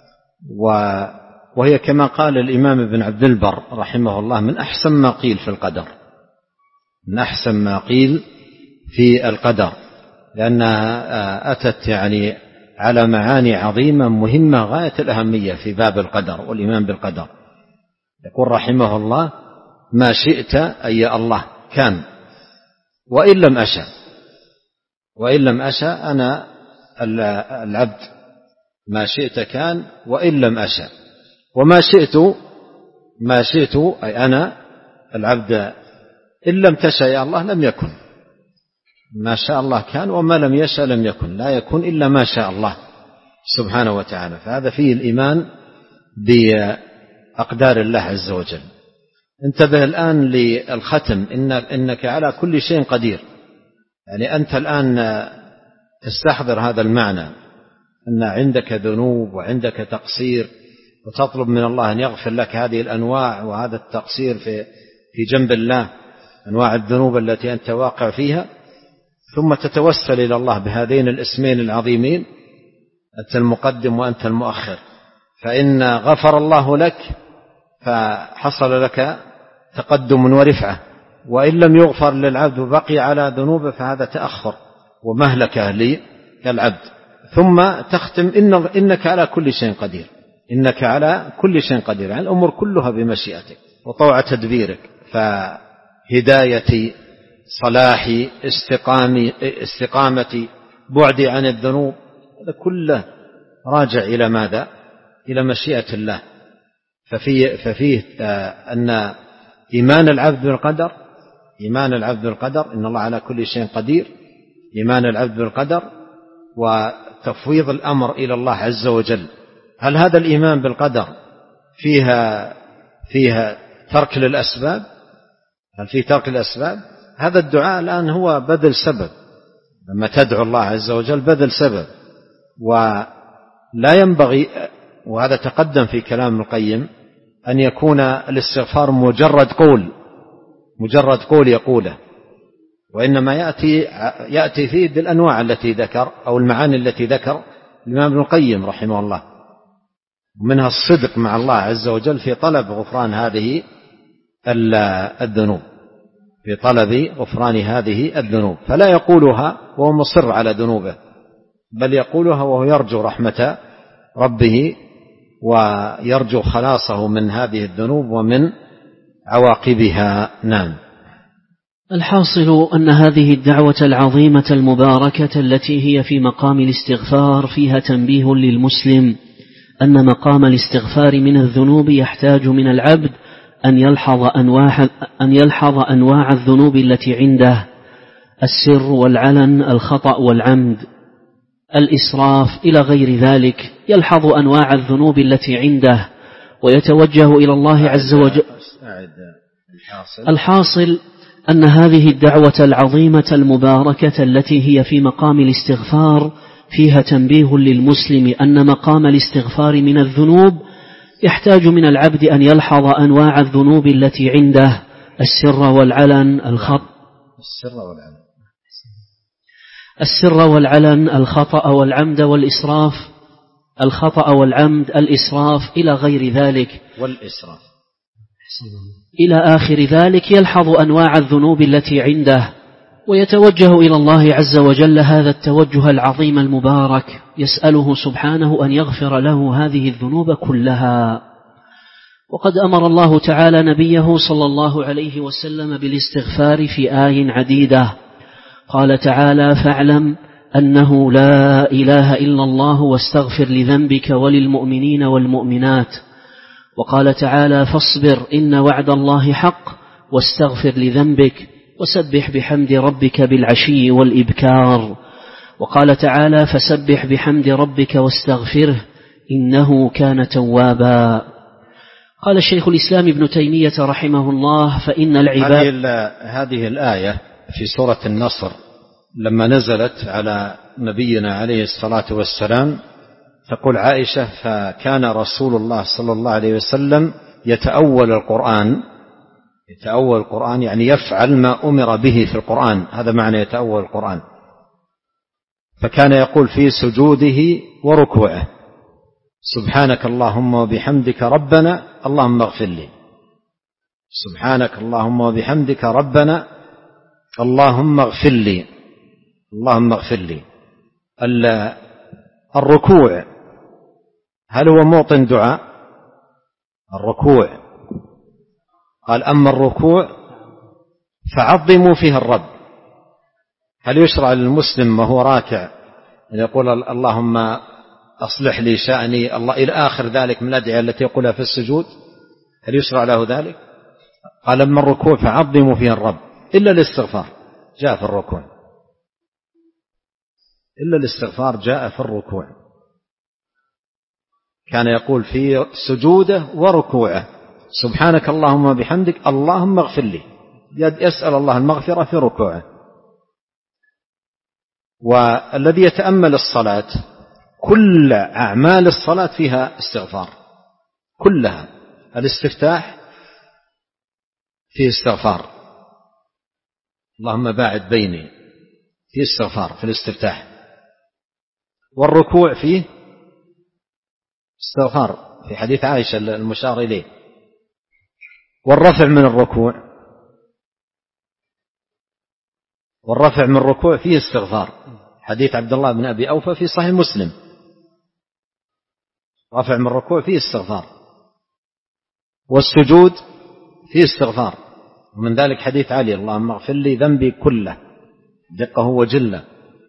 وهي كما قال الإمام ابن عبد البر رحمه الله من أحسن ما قيل في القدر، من أحسن ما قيل في القدر، لأنها أتت يعني على معاني عظيمة مهمة غاية الأهمية في باب القدر والإيمان بالقدر. يقول رحمه الله ما شئت أي يا الله كان وإن لم أشأ، وإن لم أشأ أنا العبد ما شئت كان وإن لم أشأ، وما شئت ما شئت أي أنا العبد إن لم تشأ يا الله لم يكن. ما شاء الله كان وما لم يشأ لم يكن، لا يكون إلا ما شاء الله سبحانه وتعالى. فهذا فيه الإيمان بأقدار الله عز وجل. انتبه الآن للختم إنك على كل شيء قدير، يعني أنت الآن تستحضر هذا المعنى أن عندك ذنوب وعندك تقصير، وتطلب من الله أن يغفر لك هذه الأنواع وهذا التقصير في جنب الله، أنواع الذنوب التي أنت واقع فيها، ثم تتوسل إلى الله بهذين الاسمين العظيمين أنت المقدم وأنت المؤخر. فإن غفر الله لك فحصل لك تقدم ورفعة، وإن لم يغفر للعبد وبقي على ذنوبه فهذا تأخر ومهلكة للعبد. ثم تختم إنك على كل شيء قدير، إنك على كل شيء قدير، يعني الأمور كلها بمشيئتك. وطوع تدبيرك، فهدايتي، صلاحي، استقامتي، بعدي عن الذنوب، هذا كله راجع إلى ماذا؟ إلى مشيئة الله. ففيه أن إيمان العبد بالقدر، إن الله على كل شيء قدير، إيمان العبد بالقدر وتفويض الأمر إلى الله عز وجل. هل هذا الإيمان بالقدر فيها ترك للأسباب؟ هل فيه ترك الأسباب؟ هذا الدعاء الآن هو بذل سبب، لما تدعو الله عز وجل بذل سبب، ولا ينبغي، وهذا تقدم في كلام ابن القيم، أن يكون الاستغفار مجرد قول يقوله، وإنما يأتي فيه بالأنواع التي ذكر أو المعاني التي ذكر الإمام ابن القيم رحمه الله، ومنها الصدق مع الله عز وجل في طلب غفران هذه الذنوب، في طلب غفران هذه الذنوب، فلا يقولها وهو مصر على ذنوبه، بل يقولها وهو يرجو رحمة ربه ويرجو خلاصه من هذه الذنوب ومن عواقبها. نعم. الحاصل أن هذه الدعوة العظيمة المباركة التي هي في مقام الاستغفار فيها تنبيه للمسلم أن مقام الاستغفار من الذنوب يحتاج من العبد أن يلحظ أنواع الذنوب التي عنده: السر والعلن، الخطأ والعمد، الإسراف إلى غير ذلك. يلحظ أنواع الذنوب التي عنده ويتوجه إلى الله عز وجل. الحاصل أن هذه الدعوة العظيمة المباركة التي هي في مقام الاستغفار فيها تنبيه للمسلم أن مقام الاستغفار من الذنوب يحتاج من العبد أن يلحظ أنواع الذنوب التي عنده: السر والعلن، السر والعلن، الخطأ والعمد والإسراف، الخطأ والعمد، الإسراف إلى غير ذلك، إلى آخر ذلك. يلحظ أنواع الذنوب التي عنده ويتوجه إلى الله عز وجل هذا التوجه العظيم المبارك، يسأله سبحانه أن يغفر له هذه الذنوب كلها. وقد أمر الله تعالى نبيه صلى الله عليه وسلم بالاستغفار في آي عديدة. قال تعالى: فاعلم أنه لا إله إلا الله واستغفر لذنبك وللمؤمنين والمؤمنات. وقال تعالى: فاصبر إن وعد الله حق واستغفر لذنبك وسبح بحمد ربك بالعشي والإبكار. وقال تعالى: فسبح بحمد ربك واستغفره إنه كان توابا. قال الشيخ الإسلام ابن تيمية رحمه الله: فإن العباد هذه الآية في سورة النصر لما نزلت على نبينا عليه الصلاة والسلام تقول عائشة: فكان رسول الله صلى الله عليه وسلم يتأول القرآن، يعني يفعل ما أمر به في القرآن، هذا معنى يتأول القرآن. فكان يقول في سجوده وركوعه: سبحانك اللهم وبحمدك ربنا اللهم اغفر لي، سبحانك اللهم وبحمدك ربنا اللهم اغفر لي، اللهم اغفر لي. الركوع هل هو موطن دعاء؟ الركوع قال: أما الركوع فعظموا فيها الرب. هل يشرع للمسلم وهو راكع أن يقول اللهم أصلح لي شأني الله إلى آخر ذلك من الأدعية التي يقولها في السجود؟ هل يشرع له ذلك؟ قال: أما الركوع فعظموا فيها الرب، إلا الاستغفار جاء في الركوع، إلا الاستغفار جاء في الركوع. كان يقول في سجوده وركوعه: سبحانك اللهم وبحمدك اللهم اغفر لي، يسأل الله المغفرة في ركوعه. والذي يتأمل الصلاة كل أعمال الصلاة فيها استغفار كلها. الاستفتاح فيه استغفار، اللهم باعد بيني، فيه استغفار في الاستفتاح. والركوع فيه استغفار في حديث عائشة المشار إليه. والرفع من الركوع، والرفع من الركوع فيه استغفار، حديث عبد الله بن أبي أوفى في صحيح مسلم، رفع من الركوع فيه استغفار. والسجود فيه استغفار. ومن ذلك حديث علي: اللهم اغفر لي ذنبي كله دقه وجله.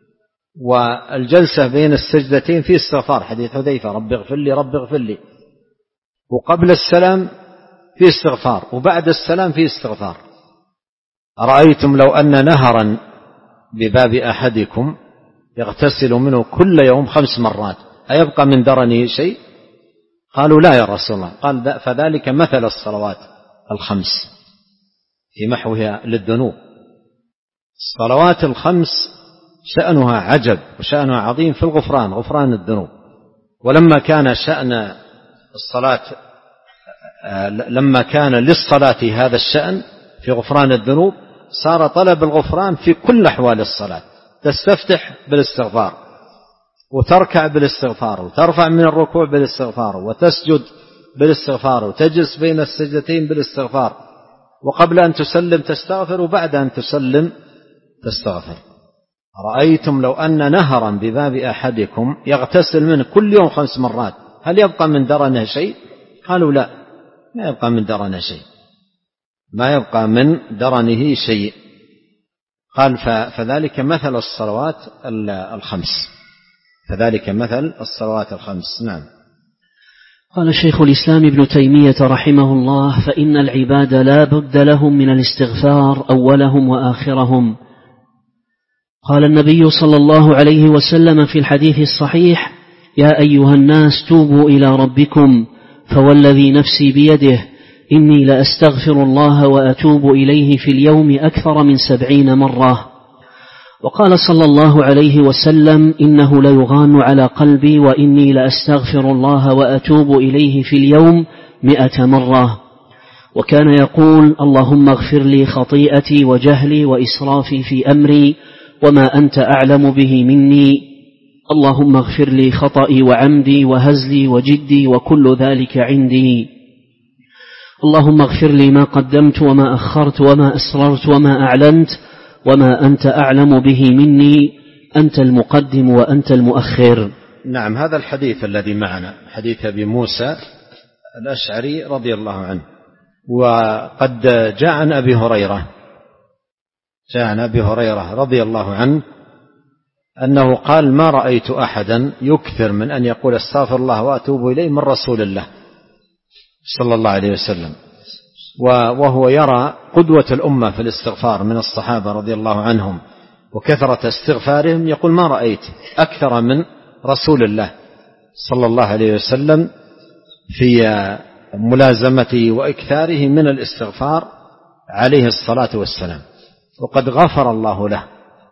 والجلسة بين السجدتين فيه استغفار، حديث حذيفة: رب اغفر لي رب اغفر لي. وقبل السلام فيه استغفار، وبعد السلام فيه استغفار. أرأيتم لو أن نهرا بباب أحدكم يغتسل منه كل يوم 5 مرات أيبقى من درنه شيء؟ قالوا لا يا رسول الله. قال: فذلك مثل الصلوات ال5 في محوها للذنوب. الصلوات ال5 شأنها عجب وشأنها عظيم في الغفران، غفران الذنوب. ولما كان شأن الصلاة، لما كان للصلاة هذا الشأن في غفران الذنوب، صار طلب الغفران في كل أحوال الصلاة. تستفتح بالاستغفار، وتركع بالاستغفار، وترفع من الركوع بالاستغفار، وتسجد بالاستغفار، وتجلس بين السجدتين بالاستغفار، وقبل أن تسلم تستغفر، وبعد أن تسلم تستغفر. رأيتم لو أن نهرا بباب أحدكم يغتسل منه كل يوم 5 مرات هل يبقى من درنه شيء؟ قالوا لا، ما يبقى من درنه شيء، ما يبقى من درنه شيء. قال: فذلك مثل الصلوات ال5، فذلك مثل الصلوات ال5. نعم. قال شيخ الإسلام ابن تيمية رحمه الله: فإن العباد لا بد لهم من الاستغفار أولهم وآخرهم. قال النبي صلى الله عليه وسلم في الحديث الصحيح: يا أيها الناس توبوا إلى ربكم فوالذي نفسي بيده إني لأستغفر الله وأتوب إليه في اليوم أكثر من 70 مرة. وقال صلى الله عليه وسلم: إنه ليغان على قلبي وإني لأستغفر الله وأتوب إليه في اليوم 100 مرة. وكان يقول: اللهم اغفر لي خطيئتي وجهلي وإسرافي في أمري وما أنت أعلم به مني، اللهم اغفر لي خطئي وعمدي وهزلي وجدي وكل ذلك عندي، اللهم اغفر لي ما قدمت وما أخرت وما أسررت وما أعلنت وما أنت أعلم به مني، أنت المقدم وأنت المؤخر. نعم. هذا الحديث الذي معنا حديث أبي موسى الأشعري رضي الله عنه. وقد جاء عن أبي هريرة رضي الله عنه أنه قال: ما رأيت أحدا يكثر من أن يقول استغفر الله وأتوب إليه من رسول الله صلى الله عليه وسلم، وهو يرى قدوة الأمة في الاستغفار من الصحابة رضي الله عنهم وكثرة استغفارهم، يقول: ما رأيت أكثر من رسول الله صلى الله عليه وسلم في ملازمته وإكثاره من الاستغفار عليه الصلاة والسلام. وقد غفر الله له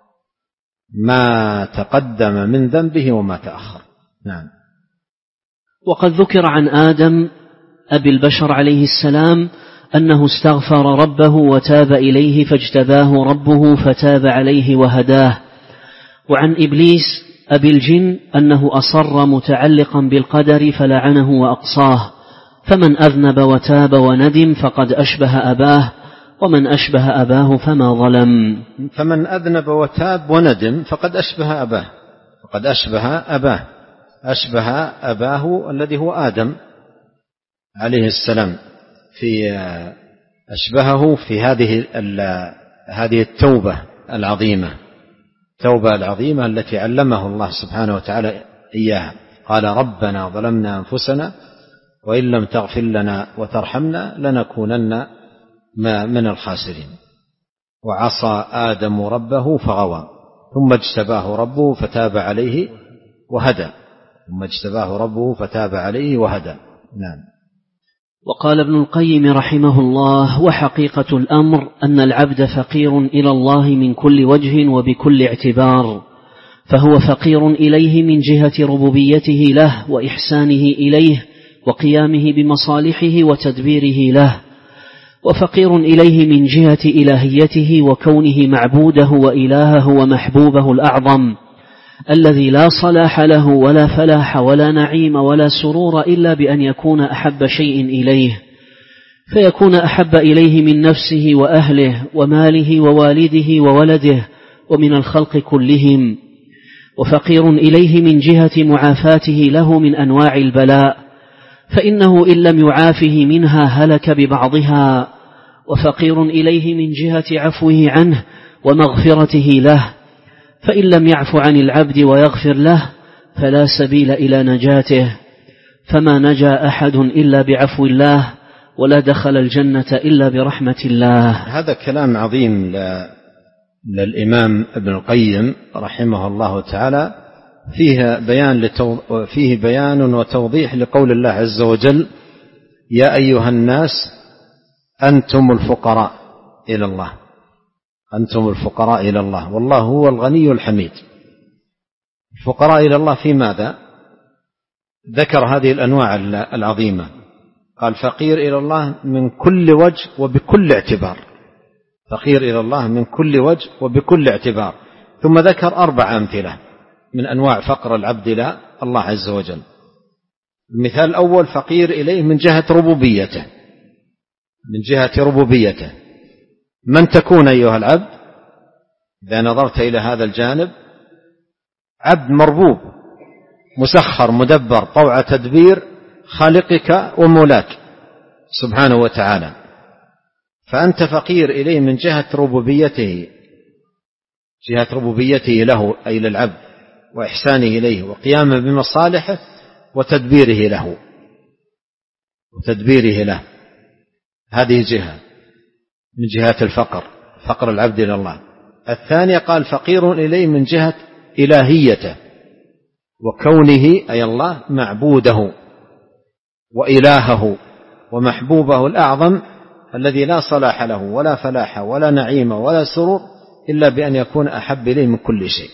ما تقدم من ذنبه وما تأخر. نعم. وقد ذكر عن آدم أبي البشر عليه السلام أنه استغفر ربه وتاب إليه فاجتباه ربه فتاب عليه وهداه. وعن إبليس أبي الجن أنه أصر متعلقا بالقدر فلعنه وأقصاه. فمن أذنب وتاب وندم فقد أشبه أباه، ومن أشبه أباه فما ظلم. فمن أذنب وتاب وندم فقد أشبه أباه، أشبه أباه الذي هو آدم عليه السلام، أشبهه في هذه التوبة العظيمة، التوبة العظيمة التي علمه الله سبحانه وتعالى إياها. قال: ربنا ظلمنا أنفسنا وإن لم تغفر لنا وترحمنا لنكونن من الخاسرين. وعصى آدم ربه فغوى ثم اجتباه ربه فتاب عليه وهدى. نعم. وقال ابن القيم رحمه الله: وحقيقة الأمر أن العبد فقير إلى الله من كل وجه وبكل اعتبار، فهو فقير إليه من جهة ربوبيته له وإحسانه إليه وقيامه بمصالحه وتدبيره له، وفقير إليه من جهة إلهيته وكونه معبوده وإلهه ومحبوبه الأعظم الذي لا صلاح له ولا فلاح ولا نعيم ولا سرور إلا بأن يكون أحب شيء إليه، فيكون أحب إليه من نفسه وأهله وماله ووالده وولده ومن الخلق كلهم. وفقير إليه من جهة معافاته له من أنواع البلاء، فإنه إن لم يعافه منها هلك ببعضها، وفقير إليه من جهة عفوه عنه ومغفرته له، فإن لم يعف عن العبد ويغفر له فلا سبيل إلى نجاته، فما نجا أحد إلا بعفو الله، ولا دخل الجنة إلا برحمة الله. هذا كلام عظيم للإمام ابن القيم رحمه الله تعالى، فيه بيان وتوضيح لقول الله عز وجل: يا أيها الناس أنتم الفقراء إلى الله، أنتم الفقراء إلى الله والله هو الغني الحميد. الفقراء إلى الله في ماذا؟ ذكر هذه الأنواع العظيمة، قال: فقير إلى الله من كل وجه وبكل اعتبار، فقير إلى الله من كل وجه وبكل اعتبار. ثم ذكر 4 أمثلة من أنواع فقر العبد إلى الله عز وجل. المثال الأول: فقير إليه من جهة ربوبيته، من جهة ربوبيته. من تكون أيها العبد إذا نظرت إلى هذا الجانب؟ عبد مربوب مسخر مدبر طوع تدبير خالقك ومولاك سبحانه وتعالى، فأنت فقير إليه من جهة ربوبيته، جهة ربوبيته له أي للعبد، وإحسانه إليه وقيامه بمصالحه وتدبيره له. هذه جهة من جهات الفقر، فقر العبد إلى الله. الثانية قال: فقير إليه من جهة إلهيته وكونه أي الله معبوده وإلهه ومحبوبه الأعظم، الذي لا صلاح له ولا فلاح ولا نعيم ولا سرور إلا بأن يكون أحب إليه من كل شيء،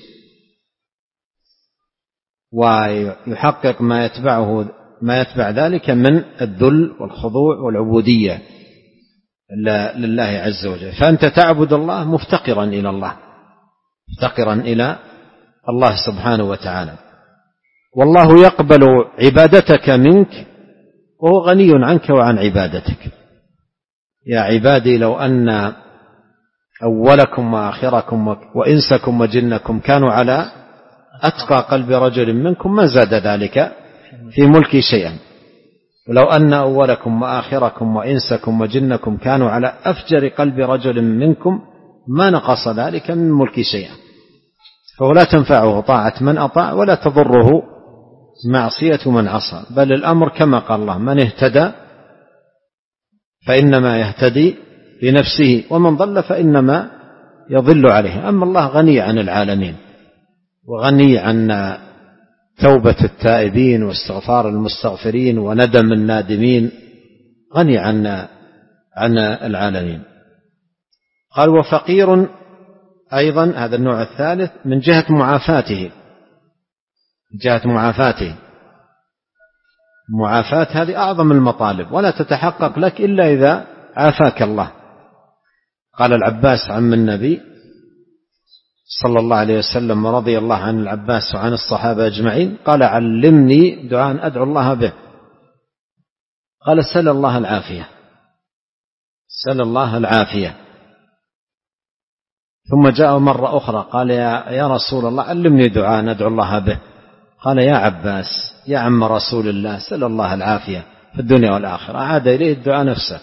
ويحقق ما يتبع ذلك من الذل والخضوع والعبودية لله عز وجل. فأنت تعبد الله مفتقرا إلى الله، مفتقرا إلى الله سبحانه وتعالى، والله يقبل عبادتك منك وهو غني عنك وعن عبادتك. يا عبادي لو أن أولكم وآخركم وإنسكم وجنكم كانوا على أتقى قلب رجل منكم ما زاد ذلك في ملكي شيئا، ولو أن أولكم وآخركم وإنسكم وجنكم كانوا على أفجر قلب رجل منكم ما نقص ذلك من ملكي شيئا. فهو لا تنفعه طاعة من أطاع ولا تضره معصية من عصى، بل الأمر كما قال الله: من اهتدى فإنما يهتدي لنفسه ومن ضل فإنما يضل عليه. أما الله غني عن العالمين، وغني عن توبة التائبين واستغفار المستغفرين وندم النادمين، غني عن العالمين. قال: وفقير أيضا، هذا النوع الثالث، من جهة معافاته، معافاة هذه أعظم المطالب، ولا تتحقق لك إلا إذا عافاك الله. قال العباس عم النبي صلى الله عليه وسلم ورضي الله عن العباس وعن الصحابة أجمعين، قال: علمني دعاء أدعو الله به. قال: سل الله العافية، سل الله العافية. ثم جاء مرة أخرى قال: يا رسول الله علمني دعاء أدعو الله به. قال: يا عباس يا عم رسول الله سل الله العافية في الدنيا والآخرة. عاد إليه الدعاء نفسه.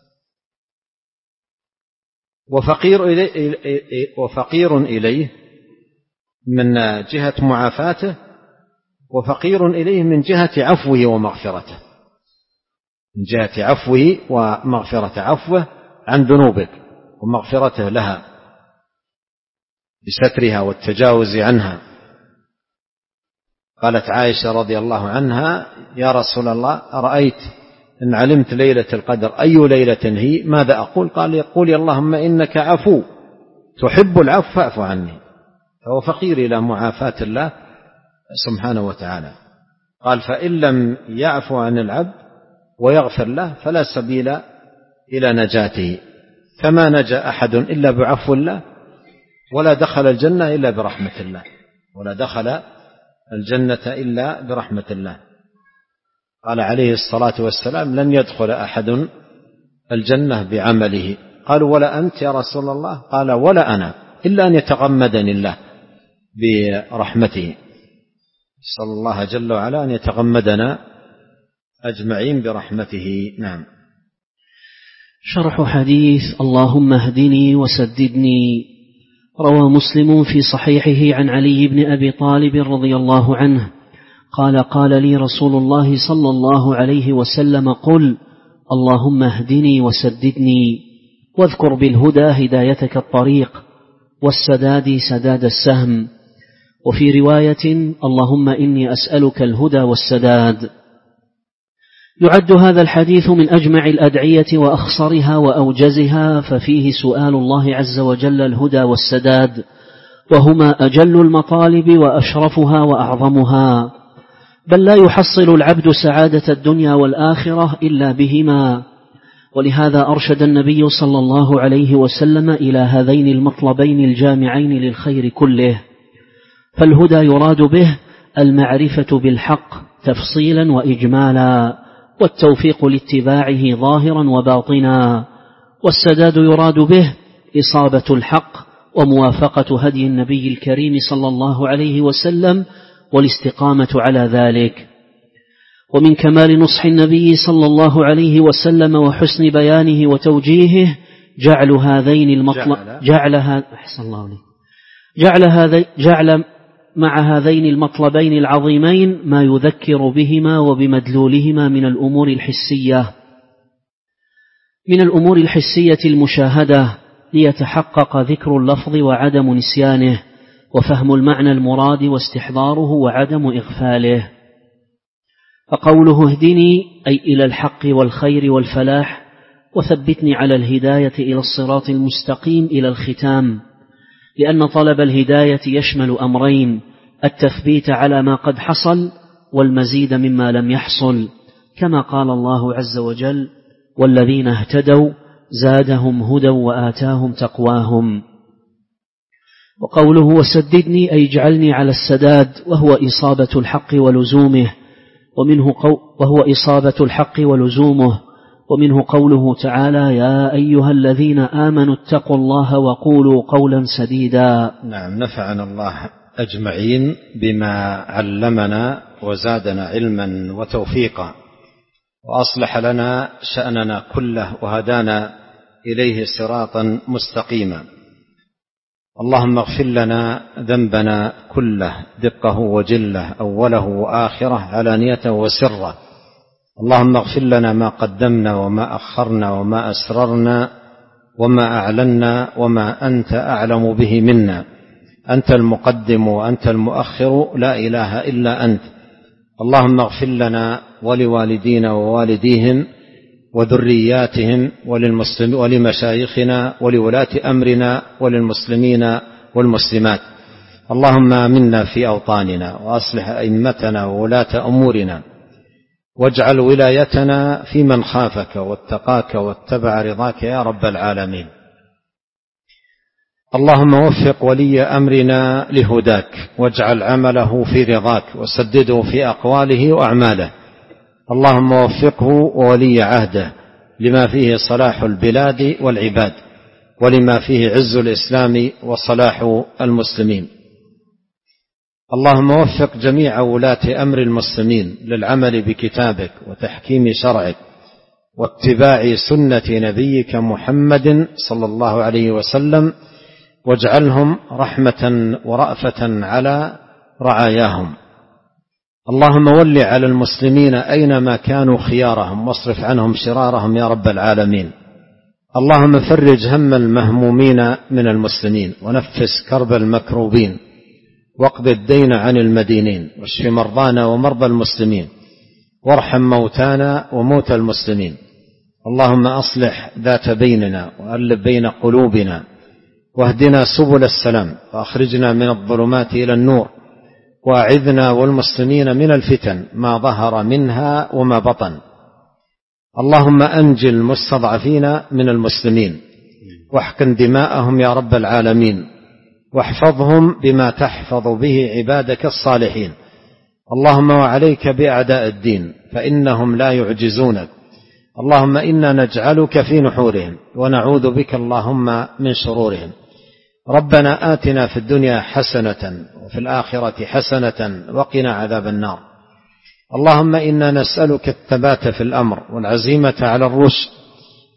وفقير إليه من جهة معافاته، وفقير إليه من جهة عفوه ومغفرته، من جهة عفوه ومغفرته، عفوه عن ذنوبك ومغفرته لها بسترها والتجاوز عنها. قالت عائشة رضي الله عنها: يا رسول الله أرأيت إن علمت ليلة القدر أي ليلة هي ماذا أقول؟ قال: يقول اللهم إنك عفو تحب العفو فاعف عني. فهو فقير إلى معافاة الله سبحانه وتعالى. قال: فإن لم يعفو عن العبد ويغفر له فلا سبيل إلى نجاته، فما نجا أحد إلا بعفو الله، ولا دخل الجنة إلا برحمة الله، ولا دخل الجنة إلا برحمة الله. قال عليه الصلاة والسلام: لن يدخل أحد الجنة بعمله. قالوا: ولا أنت يا رسول الله؟ قال: ولا أنا، إلا أن يتغمدني الله برحمته. صلى الله جل وعلا أن يتغمدنا أجمعين برحمته. نعم. شرح حديث اللهم اهدني وسددني. روى مسلم في صحيحه عن علي بن أبي طالب رضي الله عنه قال: قال لي رسول الله صلى الله عليه وسلم: قل اللهم اهدني وسددني، واذكر بالهدى هدايتك الطريق، والسداد سداد السهم. وفي رواية: اللهم إني أسألك الهدى والسداد. يعد هذا الحديث من أجمع الأدعية وأخصرها وأوجزها، ففيه سؤال الله عز وجل الهدى والسداد، وهما أجل المطالب وأشرفها وأعظمها، بل لا يحصل العبد سعادة الدنيا والآخرة إلا بهما. ولهذا أرشد النبي صلى الله عليه وسلم إلى هذين المطلبين الجامعين للخير كله. فالهدى يراد به المعرفة بالحق تفصيلا وإجمالا، والتوفيق لاتباعه ظاهرا وباطنا. والسداد يراد به إصابة الحق وموافقة هدي النبي الكريم صلى الله عليه وسلم والاستقامة على ذلك. ومن كمال نصح النبي صلى الله عليه وسلم وحسن بيانه وتوجيهه جعل مع هذين المطلبين العظيمين ما يذكر بهما وبمدلولهما من الأمور الحسية المشاهدة، ليتحقق ذكر اللفظ وعدم نسيانه، وفهم المعنى المراد واستحضاره وعدم إغفاله. فقوله اهدني أي إلى الحق والخير والفلاح، وثبتني على الهداية إلى الصراط المستقيم إلى الختام، لأن طلب الهداية يشمل أمرين: التثبيت على ما قد حصل، والمزيد مما لم يحصل، كما قال الله عز وجل: والذين اهتدوا زادهم هدى وآتاهم تقواهم. وقوله وسددني أي اجعلني على السداد، وهو إصابة الحق ولزومه، ومنه قوله تعالى: يا أيها الذين آمنوا اتقوا الله وقولوا قولا سديدا. نعم، نفعنا الله أجمعين بما علمنا وزادنا علما وتوفيقا، وأصلح لنا شأننا كله، وهدانا إليه صراطا مستقيما. اللهم اغفر لنا ذنبنا كله، دقه وجله، أوله وآخره، علانيته وسره. اللهم اغفر لنا ما قدمنا وما أخرنا وما أسررنا وما أعلنا وما أنت أعلم به منا. أنت المقدم وأنت المؤخر، لا إله إلا أنت. اللهم اغفر لنا ولوالدينا ووالديهم وذرياتهم ولمشايخنا ولولاة أمرنا وللمسلمين والمسلمات. اللهم آمنا في أوطاننا، وأصلح أئمتنا وولاة أمورنا، واجعل ولايتنا في من خافك واتقاك واتبع رضاك يا رب العالمين. اللهم وفق ولي أمرنا لهداك، واجعل عمله في رضاك، وسدده في أقواله وأعماله. اللهم وفقه وولي عهده لما فيه صلاح البلاد والعباد، ولما فيه عز الإسلام وصلاح المسلمين. اللهم وفق جميع ولاة أمر المسلمين للعمل بكتابك وتحكيم شرعك واتباع سنة نبيك محمد صلى الله عليه وسلم، واجعلهم رحمة ورأفة على رعاياهم. اللهم ول على المسلمين أينما كانوا خيارهم، واصرف عنهم شرارهم يا رب العالمين. اللهم فرج هم المهمومين من المسلمين، ونفس كرب المكروبين، واقض الدين عن المدينين، واشف مرضانا ومرضى المسلمين، وارحم موتانا وموتى المسلمين. اللهم أصلح ذات بيننا، وألف بين قلوبنا، واهدنا سبل السلام، وأخرجنا من الظلمات إلى النور، وأعذنا والمسلمين من الفتن ما ظهر منها وما بطن. اللهم أنجِ المستضعفين من المسلمين، واحقن دماءهم يا رب العالمين، واحفظهم بما تحفظ به عبادك الصالحين. اللهم وعليك بأعداء الدين، فإنهم لا يعجزونك. اللهم إنا نجعلك في نحورهم، ونعوذ بك اللهم من شرورهم. ربنا آتنا في الدنيا حسنة، وفي الآخرة حسنة، وقنا عذاب النار. اللهم إنا نسألك الثبات في الأمر، والعزيمة على الرشد،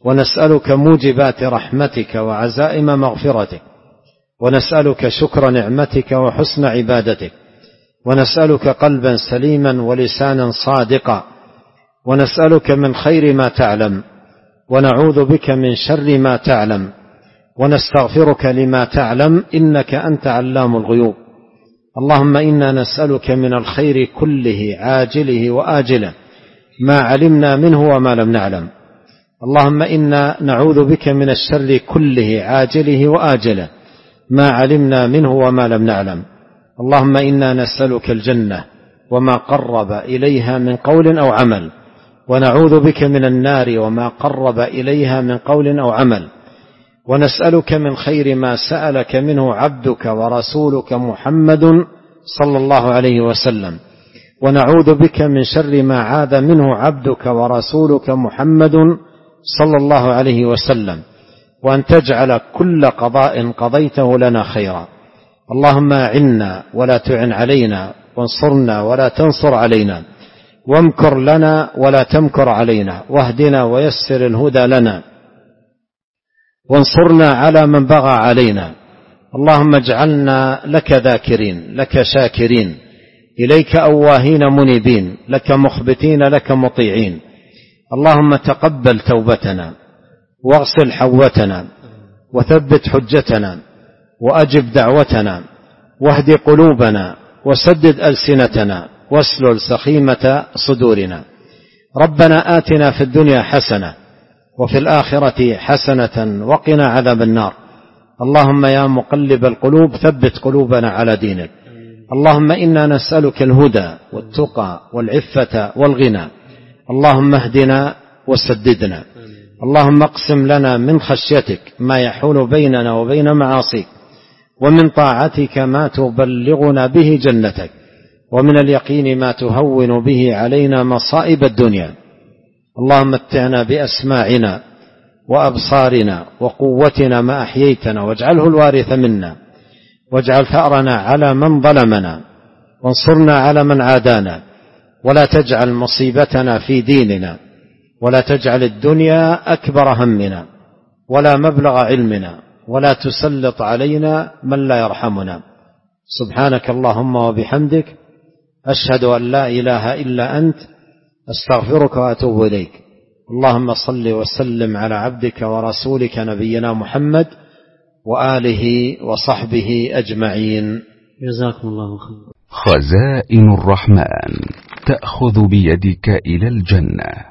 ونسألك موجبات رحمتك وعزائم مغفرتك، ونسألك شكر نعمتك وحسن عبادتك، ونسألك قلبا سليما ولسانا صادقا، ونسألك من خير ما تعلم، ونعوذ بك من شر ما تعلم، ونستغفرك لما تعلم، إنك أنت علام الغيوب. اللهم إنا نسألك من الخير كله عاجله وآجله ما علمنا منه وما لم نعلم. اللهم إنا نعوذ بك من الشر كله عاجله وآجله ما علمنا منه وما لم نعلم. اللهم إنا نسألك الجنة وما قرب إليها من قول أو عمل، ونعوذ بك من النار وما قرب إليها من قول أو عمل، ونسألك من خير ما سألك منه عبدك ورسولك محمد صلى الله عليه وسلم، ونعوذ بك من شر ما عاذ منه عبدك ورسولك محمد صلى الله عليه وسلم، وأن تجعل كل قضاء قضيته لنا خيرا. اللهم أعنا ولا تعن علينا، وانصرنا ولا تنصر علينا، وامكر لنا ولا تمكر علينا، واهدنا ويسر الهدى لنا، وانصرنا على من بغى علينا. اللهم اجعلنا لك ذاكرين، لك شاكرين، إليك أواهين منيبين، لك مخبتين، لك مطيعين. اللهم تقبل توبتنا، واغسل حوتنا، وثبت حجتنا، وأجب دعوتنا، واهد قلوبنا، وسدد ألسنتنا، واسلل سخيمة صدورنا. ربنا آتنا في الدنيا حسنة وفي الآخرة حسنة وقنا عذاب النار. اللهم يا مقلب القلوب ثبت قلوبنا على دينك. اللهم إنا نسألك الهدى والتقى والعفة والغنى. اللهم اهدنا وسددنا. اللهم اقسم لنا من خشيتك ما يحول بيننا وبين معاصيك، ومن طاعتك ما تبلغنا به جنتك، ومن اليقين ما تهون به علينا مصائب الدنيا. اللهم متعنا بأسماعنا وأبصارنا وقوتنا ما أحييتنا، واجعله الوارث منا، واجعل ثأرنا على من ظلمنا، وانصرنا على من عادانا، ولا تجعل مصيبتنا في ديننا، ولا تجعل الدنيا أكبر همنا ولا مبلغ علمنا، ولا تسلط علينا من لا يرحمنا. سبحانك اللهم وبحمدك، أشهد أن لا إله إلا أنت، أستغفرك وأتوب إليك. اللهم صل وسلم على عبدك ورسولك نبينا محمد وآله وصحبه أجمعين. جزاكم الله خير. خزائن الرحمن تأخذ بيدك إلى الجنة.